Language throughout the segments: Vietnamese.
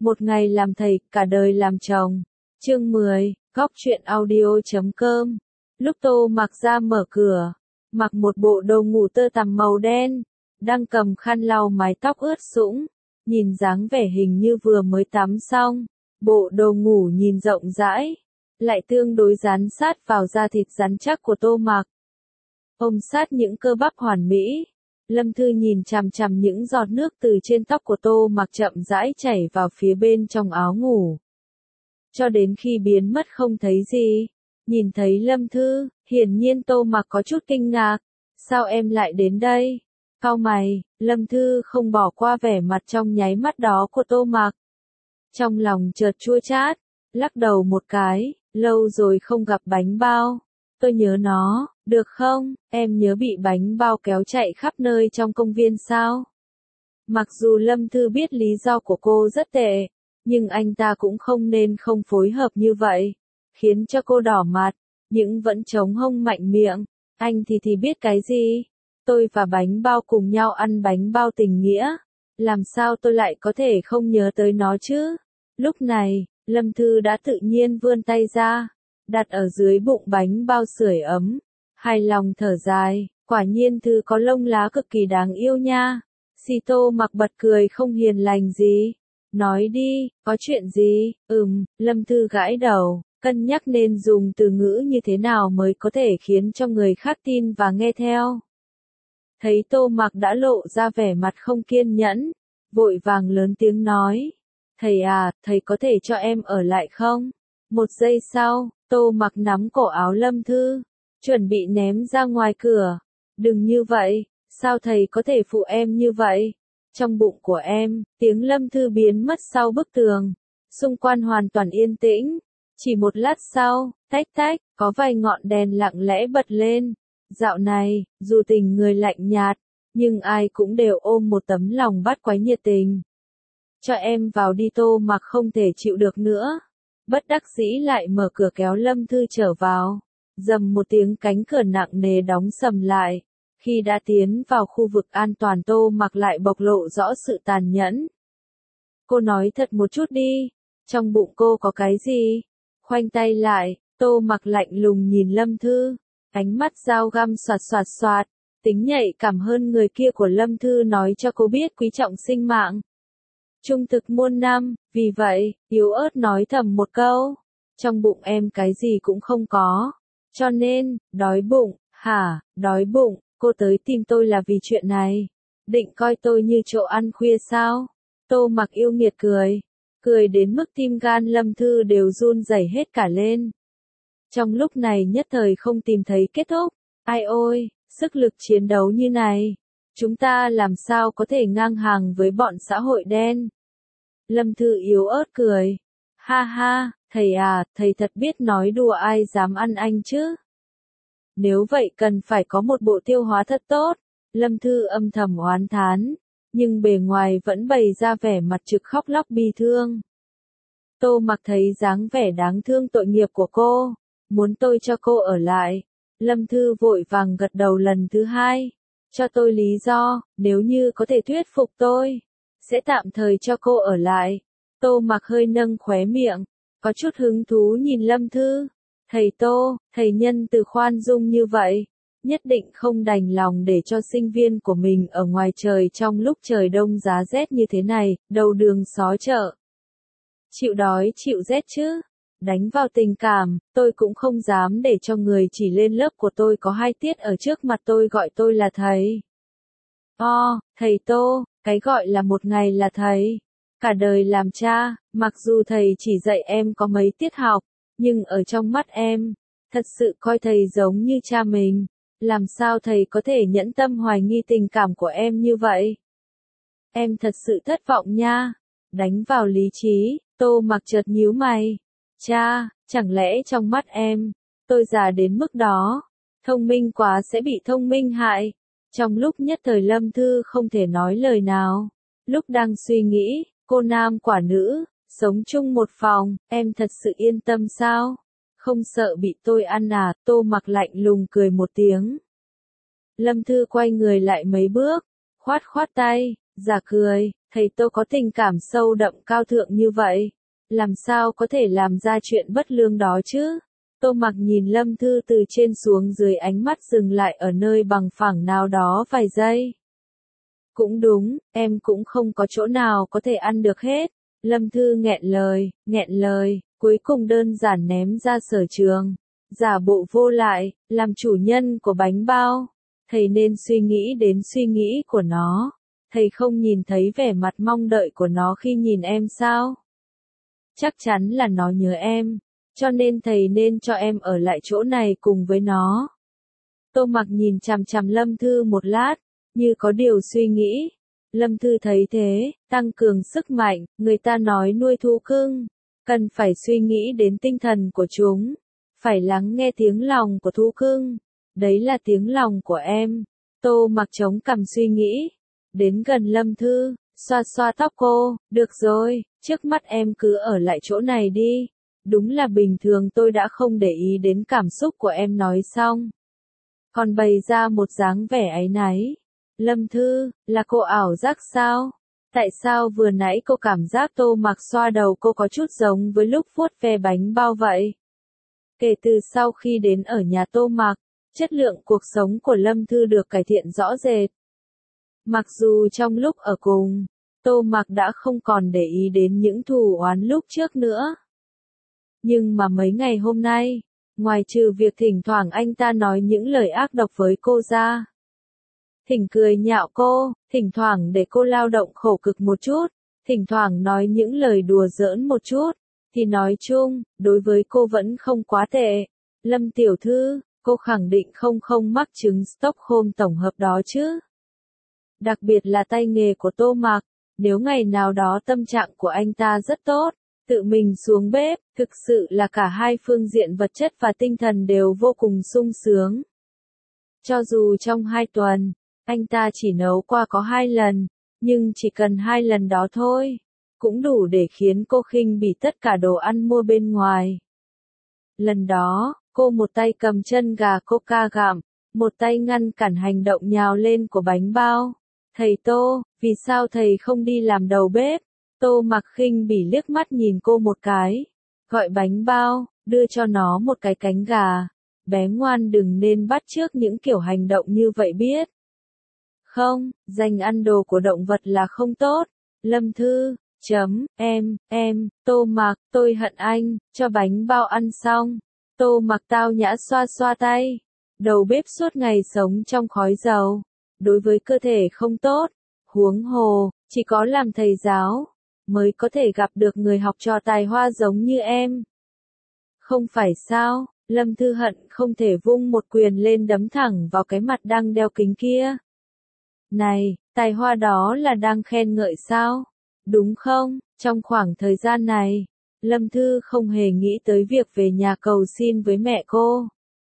Một ngày làm thầy, cả đời làm chồng. Chương 10, Góc truyện audio.com. Lúc Tô Mặc ra mở cửa, mặc một bộ đồ ngủ tơ tằm màu đen, đang cầm khăn lau mái tóc ướt sũng, nhìn dáng vẻ hình như vừa mới tắm xong. Bộ đồ ngủ nhìn rộng rãi, lại tương đối dán sát vào da thịt rắn chắc của Tô Mặc. Ôm sát những cơ bắp hoàn mỹ, Lâm Thư nhìn chằm chằm những giọt nước từ trên tóc của Tô Mặc chậm rãi chảy vào phía bên trong áo ngủ. Cho đến khi biến mất không thấy gì. Nhìn thấy Lâm Thư, hiển nhiên Tô Mặc có chút kinh ngạc. Sao em lại đến đây? Cau mày, Lâm Thư không bỏ qua vẻ mặt trong nháy mắt đó của Tô Mặc. Trong lòng chợt chua chát, lắc đầu một cái, lâu rồi không gặp bánh bao. Tôi nhớ nó, được không? Em nhớ bị bánh bao kéo chạy khắp nơi trong công viên sao? Mặc dù Lâm Thư biết lý do của cô rất tệ, nhưng anh ta cũng không nên không phối hợp như vậy, khiến cho cô đỏ mặt, nhưng vẫn chống hông mạnh miệng. Anh thì biết cái gì? Tôi và bánh bao cùng nhau ăn bánh bao tình nghĩa. Làm sao tôi lại có thể không nhớ tới nó chứ? Lúc này, Lâm Thư đã tự nhiên vươn tay ra, đặt ở dưới bụng bánh bao sưởi ấm. Hài lòng thở dài, quả nhiên Thư có lông lá cực kỳ đáng yêu nha. Tô Mặc bật cười không hiền lành gì. Nói đi, có chuyện gì? Lâm Thư gãi đầu, cân nhắc nên dùng từ ngữ như thế nào mới có thể khiến cho người khác tin và nghe theo. Thấy Tô Mặc đã lộ ra vẻ mặt không kiên nhẫn, vội vàng lớn tiếng nói. Thầy à, thầy có thể cho em ở lại không? Một giây sau, Tô Mặc nắm cổ áo Lâm Thư, chuẩn bị ném ra ngoài cửa. Đừng như vậy, sao thầy có thể phụ em như vậy? Trong bụng của em, tiếng Lâm Thư biến mất sau bức tường. Xung quanh hoàn toàn yên tĩnh. Chỉ một lát sau, tách tách, có vài ngọn đèn lặng lẽ bật lên. Dạo này, dù tình người lạnh nhạt, nhưng ai cũng đều ôm một tấm lòng bắt quái nhiệt tình. Cho em vào đi. Tô Mặc không thể chịu được nữa. Bất đắc dĩ lại mở cửa kéo Lâm Thư trở vào. Dầm một tiếng cánh cửa nặng nề đóng sầm lại. Khi đã tiến vào khu vực an toàn Tô Mặc lại bộc lộ rõ sự tàn nhẫn. Cô nói thật một chút đi, trong bụng cô có cái gì? Khoanh tay lại, Tô Mặc lạnh lùng nhìn Lâm Thư, ánh mắt dao găm xoạt xoạt xoạt, tính nhạy cảm hơn người kia của Lâm Thư nói cho cô biết quý trọng sinh mạng. Trung thực muôn năm, vì vậy, yếu ớt nói thầm một câu, trong bụng em cái gì cũng không có, cho nên, đói bụng, hả, đói bụng. Cô tới tìm tôi là vì chuyện này. Định coi tôi như chỗ ăn khuya sao? Tô Mặc yêu nghiệt cười. Cười đến mức tim gan Lâm Thư đều run rẩy hết cả lên. Trong lúc này nhất thời không tìm thấy kết thúc. Ai ôi, sức lực chiến đấu như này. Chúng ta làm sao có thể ngang hàng với bọn xã hội đen? Lâm Thư yếu ớt cười. Ha ha, thầy à, thầy thật biết nói đùa ai dám ăn anh chứ? Nếu vậy cần phải có một bộ tiêu hóa thật tốt. Lâm Thư âm thầm oán thán, nhưng bề ngoài vẫn bày ra vẻ mặt trực khóc lóc bi thương. Tô Mặc thấy dáng vẻ đáng thương tội nghiệp của cô, muốn tôi cho cô ở lại. Lâm Thư vội vàng gật đầu lần thứ hai. Cho tôi lý do, nếu như có thể thuyết phục tôi, sẽ tạm thời cho cô ở lại. Tô Mặc hơi nâng khóe miệng, có chút hứng thú nhìn Lâm Thư. Thầy Tô, thầy nhân từ khoan dung như vậy, nhất định không đành lòng để cho sinh viên của mình ở ngoài trời trong lúc trời đông giá rét như thế này, đầu đường xó chợ. Chịu đói chịu rét chứ, đánh vào tình cảm, tôi cũng không dám để cho người chỉ lên lớp của tôi có 2 tiết ở trước mặt tôi gọi tôi là thầy. Thầy Tô, cái gọi là một ngày là thầy, cả đời làm cha, mặc dù thầy chỉ dạy em có mấy tiết học. Nhưng ở trong mắt em, thật sự coi thầy giống như cha mình. Làm sao thầy có thể nhẫn tâm hoài nghi tình cảm của em như vậy? Em thật sự thất vọng nha. Đánh vào lý trí, Tô Mặc chợt nhíu mày. Cha, chẳng lẽ trong mắt em, tôi già đến mức đó, thông minh quá sẽ bị thông minh hại? Trong lúc nhất thời Lâm Thư không thể nói lời nào. Lúc đang suy nghĩ, cô nam quả nữ. Sống chung một phòng, em thật sự yên tâm sao? Không sợ bị tôi ăn à? Tô Mặc lạnh lùng cười một tiếng. Lâm Thư quay người lại mấy bước, khoát khoát tay, giả cười, Thầy Tô có tình cảm sâu đậm cao thượng như vậy, làm sao có thể làm ra chuyện bất lương đó chứ? Tô Mặc nhìn Lâm Thư từ trên xuống dưới, ánh mắt dừng lại ở nơi bằng phẳng nào đó vài giây. Cũng đúng, em cũng không có chỗ nào có thể ăn được hết. Lâm Thư nghẹn lời, cuối cùng đơn giản ném ra Sở Trường. Giả bộ vô lại, làm chủ nhân của bánh bao. Thầy nên suy nghĩ đến suy nghĩ của nó. Thầy không nhìn thấy vẻ mặt mong đợi của nó khi nhìn em sao? Chắc chắn là nó nhớ em, cho nên thầy nên cho em ở lại chỗ này cùng với nó. Tô Mặc nhìn chằm chằm Lâm Thư một lát, như có điều suy nghĩ. Lâm Thư thấy thế, tăng cường sức mạnh, người ta nói nuôi thú cưng, cần phải suy nghĩ đến tinh thần của chúng, phải lắng nghe tiếng lòng của thú cưng. Đấy là tiếng lòng của em. Tô Mặc chống cằm suy nghĩ, đến gần Lâm Thư, xoa xoa tóc cô, được rồi, trước mắt em cứ ở lại chỗ này đi. Đúng là bình thường tôi đã không để ý đến cảm xúc của em, nói xong còn bày ra một dáng vẻ áy náy. Lâm Thư, là cô ảo giác sao? Tại sao vừa nãy cô cảm giác Tô Mặc xoa đầu cô có chút giống với lúc vuốt ve bánh bao vậy? Kể từ sau khi đến ở nhà Tô Mặc, chất lượng cuộc sống của Lâm Thư được cải thiện rõ rệt. Mặc dù trong lúc ở cùng, Tô Mặc đã không còn để ý đến những thù oán lúc trước nữa. Nhưng mà mấy ngày hôm nay, ngoài trừ việc thỉnh thoảng anh ta nói những lời ác độc với cô ra, thỉnh cười nhạo cô, thỉnh thoảng để cô lao động khổ cực một chút, thỉnh thoảng nói những lời đùa giỡn một chút, thì nói chung, đối với cô vẫn không quá tệ. Lâm tiểu thư, cô khẳng định không mắc chứng Stockholm tổng hợp đó chứ? Đặc biệt là tay nghề của Tô Mặc, nếu ngày nào đó tâm trạng của anh ta rất tốt, tự mình xuống bếp, thực sự là cả hai phương diện vật chất và tinh thần đều vô cùng sung sướng. Cho dù trong 2 tuần, anh ta chỉ nấu qua có 2 lần, nhưng chỉ cần 2 lần đó thôi, cũng đủ để khiến cô khinh bỉ tất cả đồ ăn mua bên ngoài. Lần đó, cô một tay cầm chân gà coca gặm, một tay ngăn cản hành động nhào lên của bánh bao. Thầy Tô, vì sao thầy không đi làm đầu bếp? Tô Mặc khinh bỉ liếc mắt nhìn cô một cái, gọi bánh bao, đưa cho nó một cái cánh gà. Bé ngoan, đừng nên bắt chước những kiểu hành động như vậy biết không, dành ăn đồ của động vật là không tốt. Lâm Thư, Tô Mặc, tôi hận anh, cho bánh bao ăn xong. Tô Mặc tao nhã xoa xoa tay, đầu bếp suốt ngày sống trong khói dầu, đối với cơ thể không tốt, huống hồ, chỉ có làm thầy giáo, mới có thể gặp được người học trò tài hoa giống như em. Không phải sao? Lâm Thư hận không thể vung một quyền lên đấm thẳng vào cái mặt đang đeo kính kia. Này, tài hoa đó là đang khen ngợi sao? Đúng không? Trong khoảng thời gian này, Lâm Thư không hề nghĩ tới việc về nhà cầu xin với mẹ cô.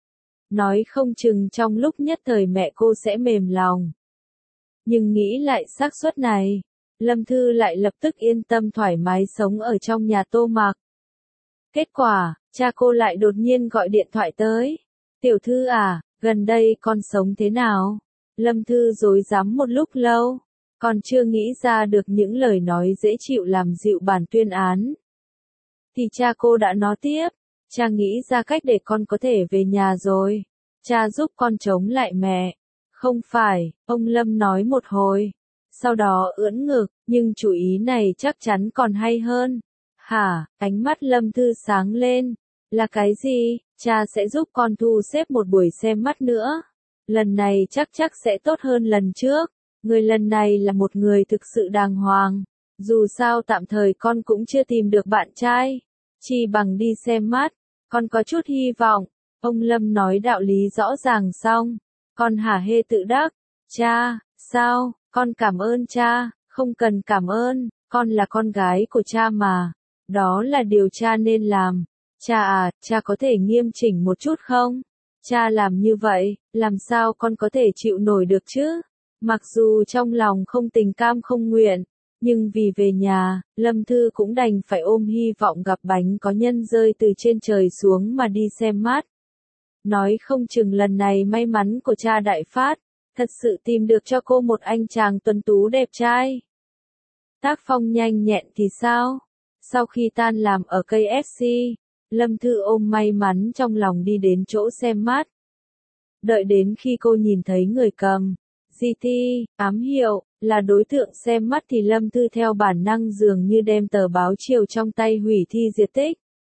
Nói không chừng trong lúc nhất thời mẹ cô sẽ mềm lòng. Nhưng nghĩ lại xác suất này, Lâm Thư lại lập tức yên tâm thoải mái sống ở trong nhà Tô Mặc. Kết quả, cha cô lại đột nhiên gọi điện thoại tới. Tiểu Thư à, gần đây con sống thế nào? Lâm Thư rối rắm một lúc lâu, còn chưa nghĩ ra được những lời nói dễ chịu làm dịu bản tuyên án. Thì cha cô đã nói tiếp, cha nghĩ ra cách để con có thể về nhà rồi. Cha giúp con chống lại mẹ. Không phải, ông Lâm nói một hồi, sau đó ưỡn ngực, nhưng chủ ý này chắc chắn còn hay hơn. Hả, ánh mắt Lâm Thư sáng lên, là cái gì? Cha sẽ giúp con thu xếp một buổi xem mắt nữa. Lần này chắc sẽ tốt hơn lần trước. Người lần này là một người thực sự đàng hoàng. Dù sao tạm thời con cũng chưa tìm được bạn trai, chỉ bằng đi xem mắt, con có chút hy vọng. Ông Lâm nói đạo lý rõ ràng xong, con hả hê tự đắc. Cha, sao, con cảm ơn cha, không cần cảm ơn, con là con gái của cha mà. Đó là điều cha nên làm. Cha à, cha có thể nghiêm chỉnh một chút không? Cha làm như vậy, làm sao con có thể chịu nổi được chứ? Mặc dù trong lòng không tình cam không nguyện, nhưng vì về nhà, Lâm Thư cũng đành phải ôm hy vọng gặp bánh có nhân rơi từ trên trời xuống mà đi xem mắt. Nói không chừng lần này may mắn của cha đại phát, thật sự tìm được cho cô một anh chàng tuấn tú đẹp trai. Tác phong nhanh nhẹn thì sao? Sau khi tan làm ở KFC, Lâm Thư ôm may mắn trong lòng đi đến chỗ xem mắt. Đợi đến khi cô nhìn thấy người cầm GT, ám hiệu, là đối tượng xem mắt thì Lâm Thư theo bản năng dường như đem tờ báo chiều trong tay hủy thi diệt tích.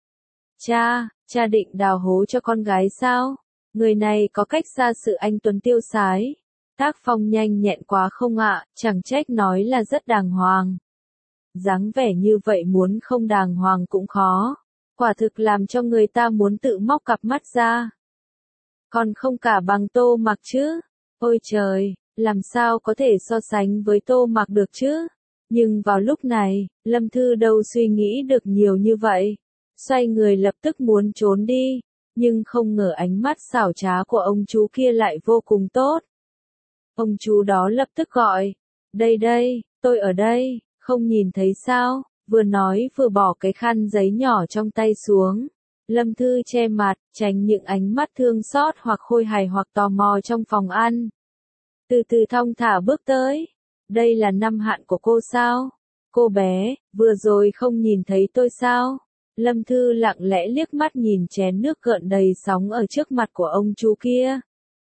Cha định đào hố cho con gái sao? Người này có cách xa sự anh tuấn tiêu sái. Tác phong nhanh nhẹn quá không ạ, chẳng trách nói là rất đàng hoàng. Dáng vẻ như vậy muốn không đàng hoàng cũng khó. Quả thực làm cho người ta muốn tự móc cặp mắt ra. Còn không cả bằng Tô Mặc chứ. Ôi trời, làm sao có thể so sánh với Tô Mặc được chứ? Nhưng vào lúc này, Lâm Thư đâu suy nghĩ được nhiều như vậy. Xoay người lập tức muốn trốn đi, nhưng không ngờ ánh mắt xảo trá của ông chú kia lại vô cùng tốt. Ông chú đó lập tức gọi, đây, tôi ở đây, không nhìn thấy sao, vừa nói vừa bỏ cái khăn giấy nhỏ trong tay xuống. Lâm Thư che mặt, tránh những ánh mắt thương xót hoặc khôi hài hoặc tò mò trong phòng ăn. Từ từ thong thả bước tới, đây là năm hạn của cô sao? Cô bé, vừa rồi không nhìn thấy tôi sao? Lâm Thư lặng lẽ liếc mắt nhìn chén nước gợn đầy sóng ở trước mặt của ông chú kia.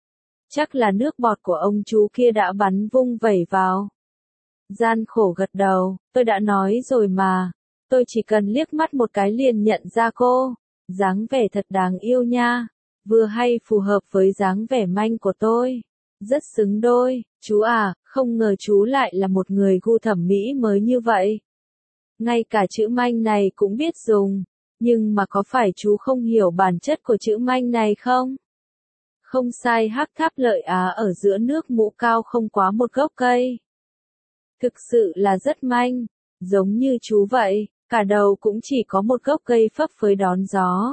Chắc là nước bọt của ông chú kia đã bắn vung vẩy vào. Gian khổ gật đầu, tôi đã nói rồi mà. Tôi chỉ cần liếc mắt một cái liền nhận ra cô. Dáng vẻ thật đáng yêu nha. Vừa hay phù hợp với dáng vẻ manh của tôi. Rất xứng đôi. Chú à, không ngờ chú lại là một người gu thẩm mỹ mới như vậy. Ngay cả chữ manh này cũng biết dùng. Nhưng mà có phải chú không hiểu bản chất của chữ manh này không? Không sai, Hắc Tháp Lợi Á ở giữa nước mũ cao không quá một gốc cây. Thực sự là rất manh, giống như chú vậy, cả đầu cũng chỉ có một gốc cây phấp phới đón gió.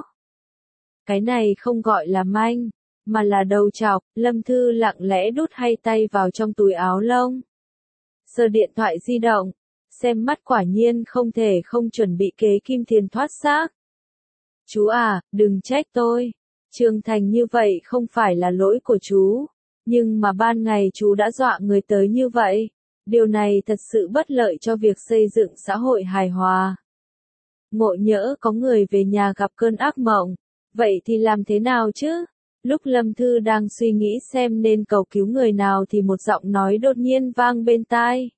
Cái này không gọi là manh, mà là đầu chọc. Lâm Thư lặng lẽ đút hai tay vào trong túi áo lông. Sờ điện thoại di động, xem mắt quả nhiên không thể không chuẩn bị kế kim tiền thoát xác. Chú à, đừng trách tôi. Trưởng thành như vậy không phải là lỗi của chú. Nhưng mà ban ngày chú đã dọa người tới như vậy. Điều này thật sự bất lợi cho việc xây dựng xã hội hài hòa. Ngộ nhỡ có người về nhà gặp cơn ác mộng. Vậy thì làm thế nào chứ? Lúc Lâm Thư đang suy nghĩ xem nên cầu cứu người nào thì một giọng nói đột nhiên vang bên tai.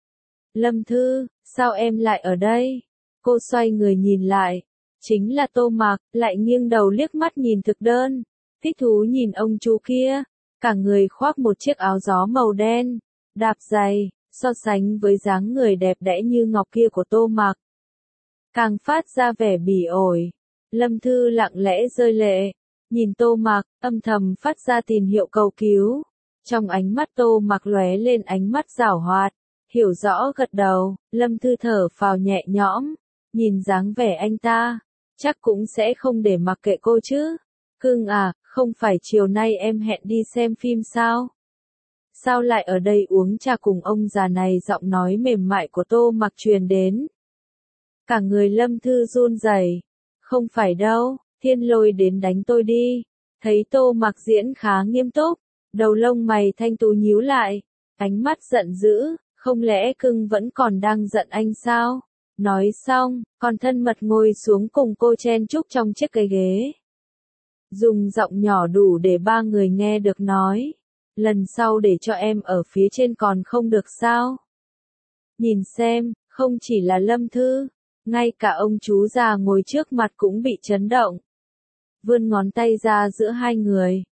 Lâm Thư, sao em lại ở đây? Cô xoay người nhìn lại. Chính là Tô Mặc, lại nghiêng đầu liếc mắt nhìn thực đơn. Thích thú nhìn ông chú kia. Cả người khoác một chiếc áo gió màu đen. Đạp giày, so sánh với dáng người đẹp đẽ như ngọc kia của Tô Mặc. Càng phát ra vẻ bỉ ổi. Lâm Thư lặng lẽ rơi lệ. Nhìn Tô Mặc, âm thầm phát ra tín hiệu cầu cứu. Trong ánh mắt Tô Mặc lóe lên ánh mắt giảo hoạt. Hiểu rõ gật đầu, Lâm Thư thở phào nhẹ nhõm. Nhìn dáng vẻ anh ta, chắc cũng sẽ không để mặc kệ cô chứ. Cưng à, không phải chiều nay em hẹn đi xem phim sao? Sao lại ở đây uống trà cùng ông già này? Giọng nói mềm mại của Tô Mặc truyền đến. Cả người Lâm Thư run rẩy. Không phải đâu, Thiên Lôi đến đánh tôi đi. Thấy Tô Mặc diễn khá nghiêm túc, đầu lông mày thanh tú nhíu lại, ánh mắt giận dữ, không lẽ cưng vẫn còn đang giận anh sao? Nói xong, còn thân mật ngồi xuống cùng cô chen chúc trong chiếc cái ghế. Dùng giọng nhỏ đủ để ba người nghe được nói. Lần sau để cho em ở phía trên còn không được sao? Nhìn xem, không chỉ là Lâm Thư, ngay cả ông chú già ngồi trước mặt cũng bị chấn động. Vươn ngón tay ra giữa hai người.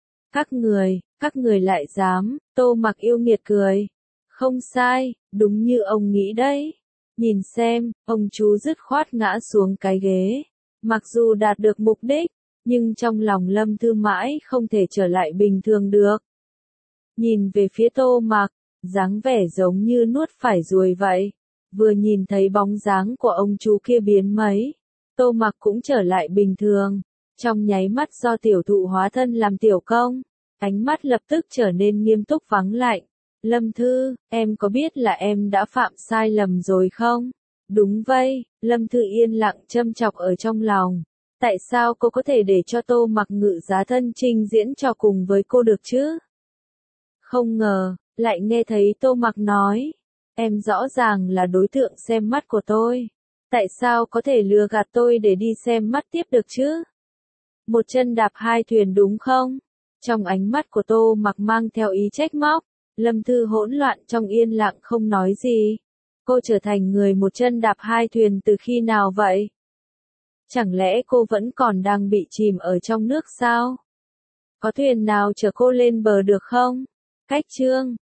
Các người lại dám, Tô Mặc yêu nghiệt cười. Không sai, đúng như ông nghĩ đấy. Nhìn xem, ông chú dứt khoát ngã xuống cái ghế. Mặc dù đạt được mục đích, nhưng trong lòng Lâm Thư mãi không thể trở lại bình thường được. Nhìn về phía Tô Mặc, dáng vẻ giống như nuốt phải ruồi vậy. Vừa nhìn thấy bóng dáng của ông chú kia biến mấy, Tô Mặc cũng trở lại bình thường. Trong nháy mắt do tiểu thụ hóa thân làm tiểu công, ánh mắt lập tức trở nên nghiêm túc vắng lạnh. Lâm Thư, em có biết là em đã phạm sai lầm rồi không? Đúng vậy, Lâm Thư yên lặng châm chọc ở trong lòng. Tại sao cô có thể để cho Tô Mặc ngự giá thân trình diễn trò cùng với cô được chứ? Không ngờ, lại nghe thấy Tô Mặc nói. Em rõ ràng là đối tượng xem mắt của tôi. Tại sao có thể lừa gạt tôi để đi xem mắt tiếp được chứ? Một chân đạp hai thuyền đúng không? Trong ánh mắt của Tô Mặc mang theo ý trách móc, Lâm Thư hỗn loạn trong yên lặng không nói gì. Cô trở thành người một chân đạp hai thuyền từ khi nào vậy? Chẳng lẽ cô vẫn còn đang bị chìm ở trong nước sao? Có thuyền nào chở cô lên bờ được không? Cách chương